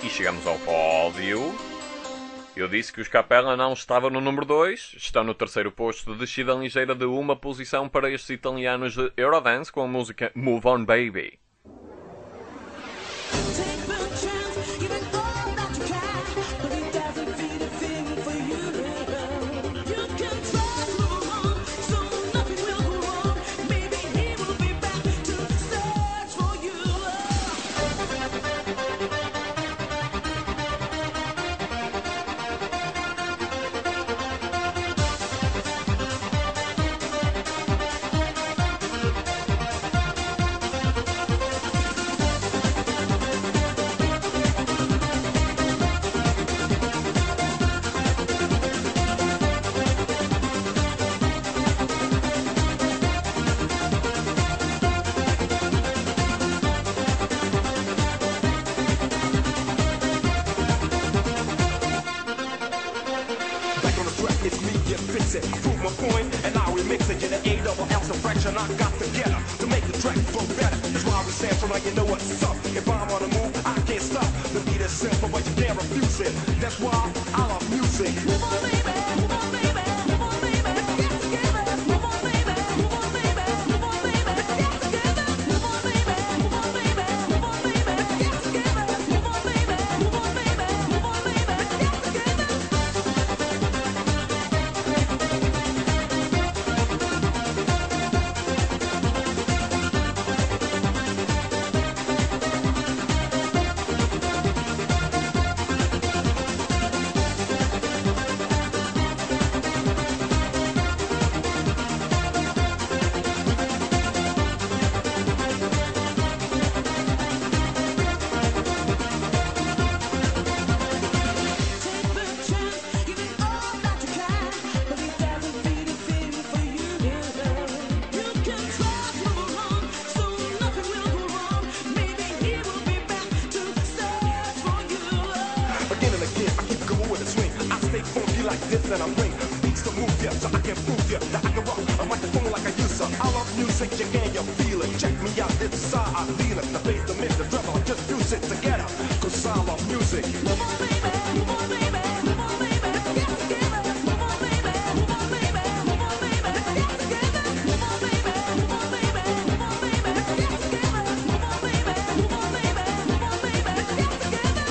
E chegamos ao pódio. Eu disse que os Capella não estavam no número 2, estão no terceiro posto, descida ligeira de uma posição para estes italianos de Eurodance com a música Move On Baby. Prove my point, and now we mix it in an A-double-L fraction. I got together to make the track flow better. That's why we sample like you know what's up. If I'm on the move, I can't stop. The beat is simple, but you can't refuse it. That's why I love music. Move on, baby. Move on, baby. Move on, baby. Let's get together. Move on, baby. Move on, baby. Move on, baby. Let's get together. Move on, baby. Move on, baby. Move on, baby. Let's get together. Move on, baby. Move on, baby. Move on, baby. Let's get together. Like this and I bring beats to move ya, so I can prove ya that I can rock a microphone like I used to. I love music, you can you feel it. Check me out, this is how I feel it. The bass, the mix, the treble, just fuse it together. Cause I love music. Move on, baby, move on, baby, move on, baby, let's get together. Move on, baby, move on, baby, move on, baby, let's get together. Move on, baby, move on, baby, move on, baby, let's get together. Move on, baby, move on, baby, move on, baby, let's get together.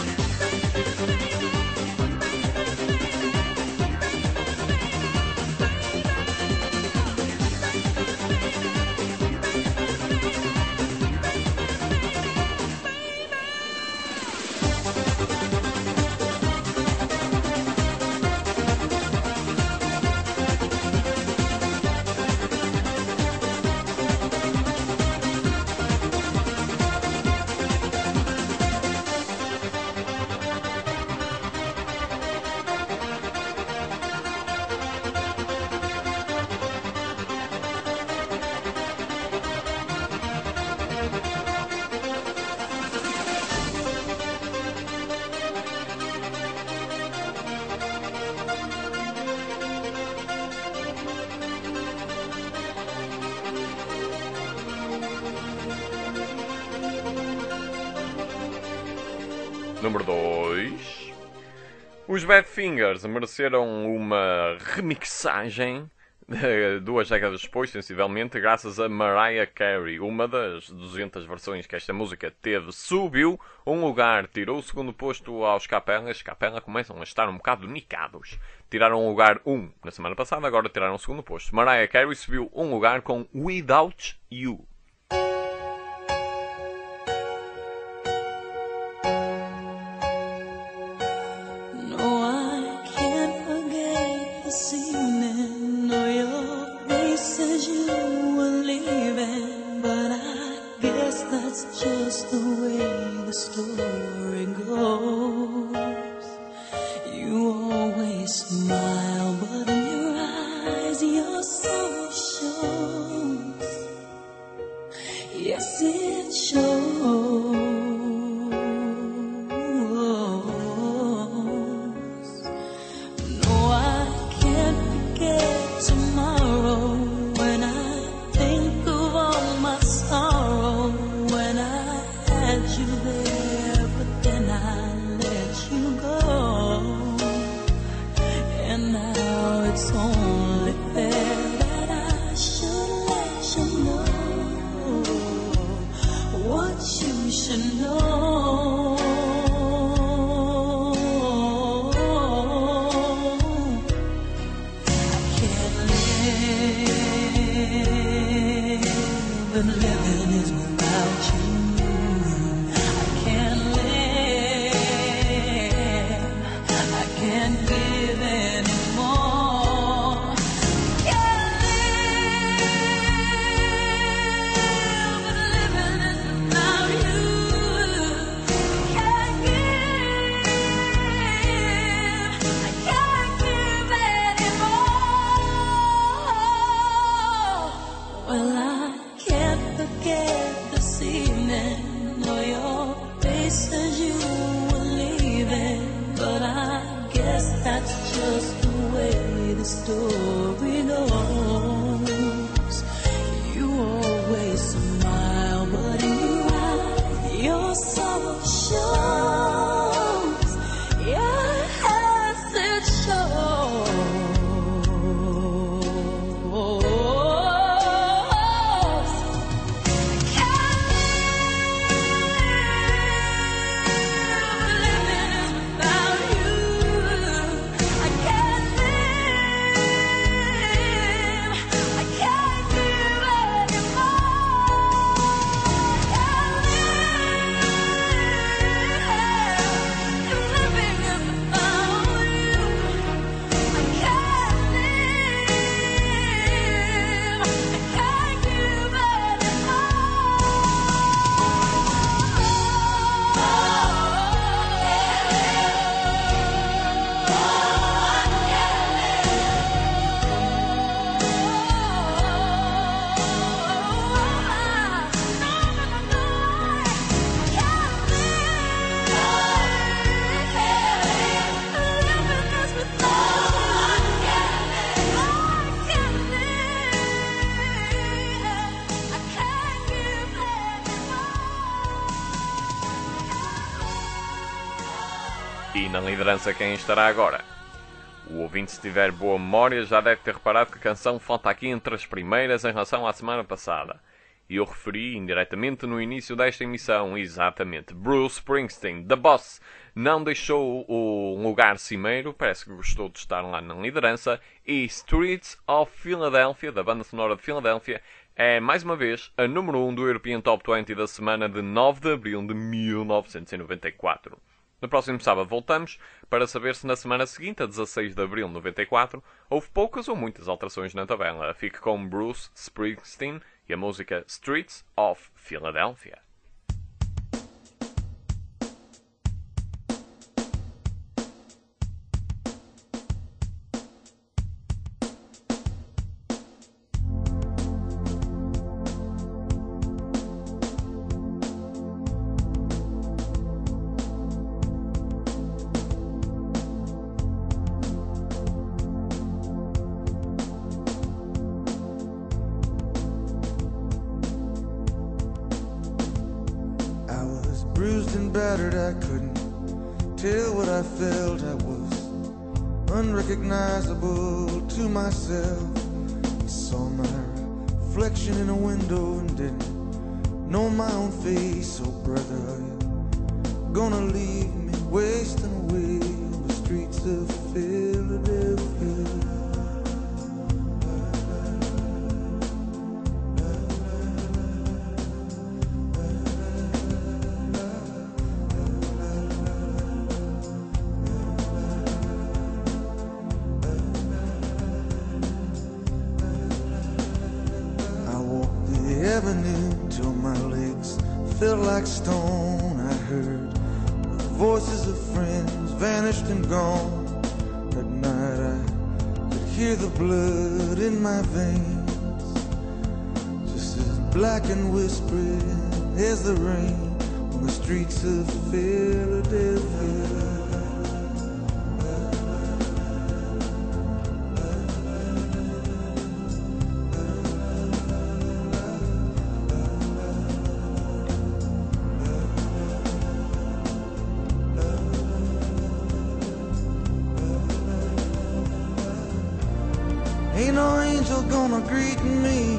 Número 2. Os Badfingers mereceram uma remixagem 2 décadas depois, sensivelmente, graças a Mariah Carey. Uma das 200 versões que esta música teve subiu um lugar, tirou o segundo posto aos Capella. Os Capella começam a estar um bocado nicados. Tiraram o lugar 1 na semana passada, agora tiraram o segundo posto. Mariah Carey subiu um lugar com Without You. Just the way the story goes. You always smile, but in your eyes your soul shows. the story goes. You always smile, but in your eyes, your sorrow shows. Yes, it shows. E na liderança quem estará agora? O ouvinte, se tiver boa memória, já deve ter reparado que a canção falta aqui entre as primeiras em relação à semana passada. E eu referi indiretamente no início desta emissão, exatamente. Bruce Springsteen, The Boss, não deixou o lugar cimeiro, parece que gostou de estar lá na liderança, e Streets of Philadelphia, da banda sonora de Filadélfia, é, mais uma vez, a número 1 do European Top 20 da semana de 9 de abril de 1994. No próximo sábado voltamos para saber se na semana seguinte, a 16 de abril de 94, houve poucas ou muitas alterações na tabela. Fique com Bruce Springsteen e a música Streets of Philadelphia. Bruised and battered, I couldn't tell what I felt. I was unrecognizable to myself. I saw my reflection in a window and didn't know my own face. Oh brother, are you gonna leave me wasting away on the streets of Philadelphia? Avenue till my legs felt like stone. I heard the voices of friends vanished and gone. At night I could hear the blood in my veins, just as black and whispering as the rain on the streets of Philadelphia. Ain't no angel gonna greet me.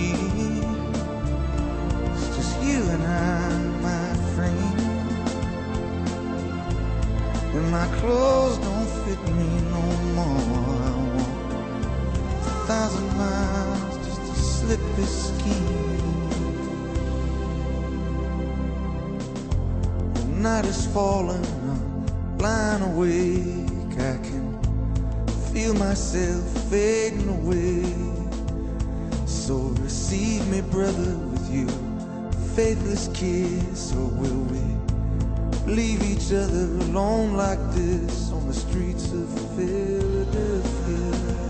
It's just you and I, my friend. And my clothes don't fit me no more. I walk 1,000 miles just to slip this skin. The night is falling, I'm lying awake. I can feel myself fading away. So receive me, brother, with your faithless kiss. Or will we leave each other alone like this on the streets of Philadelphia?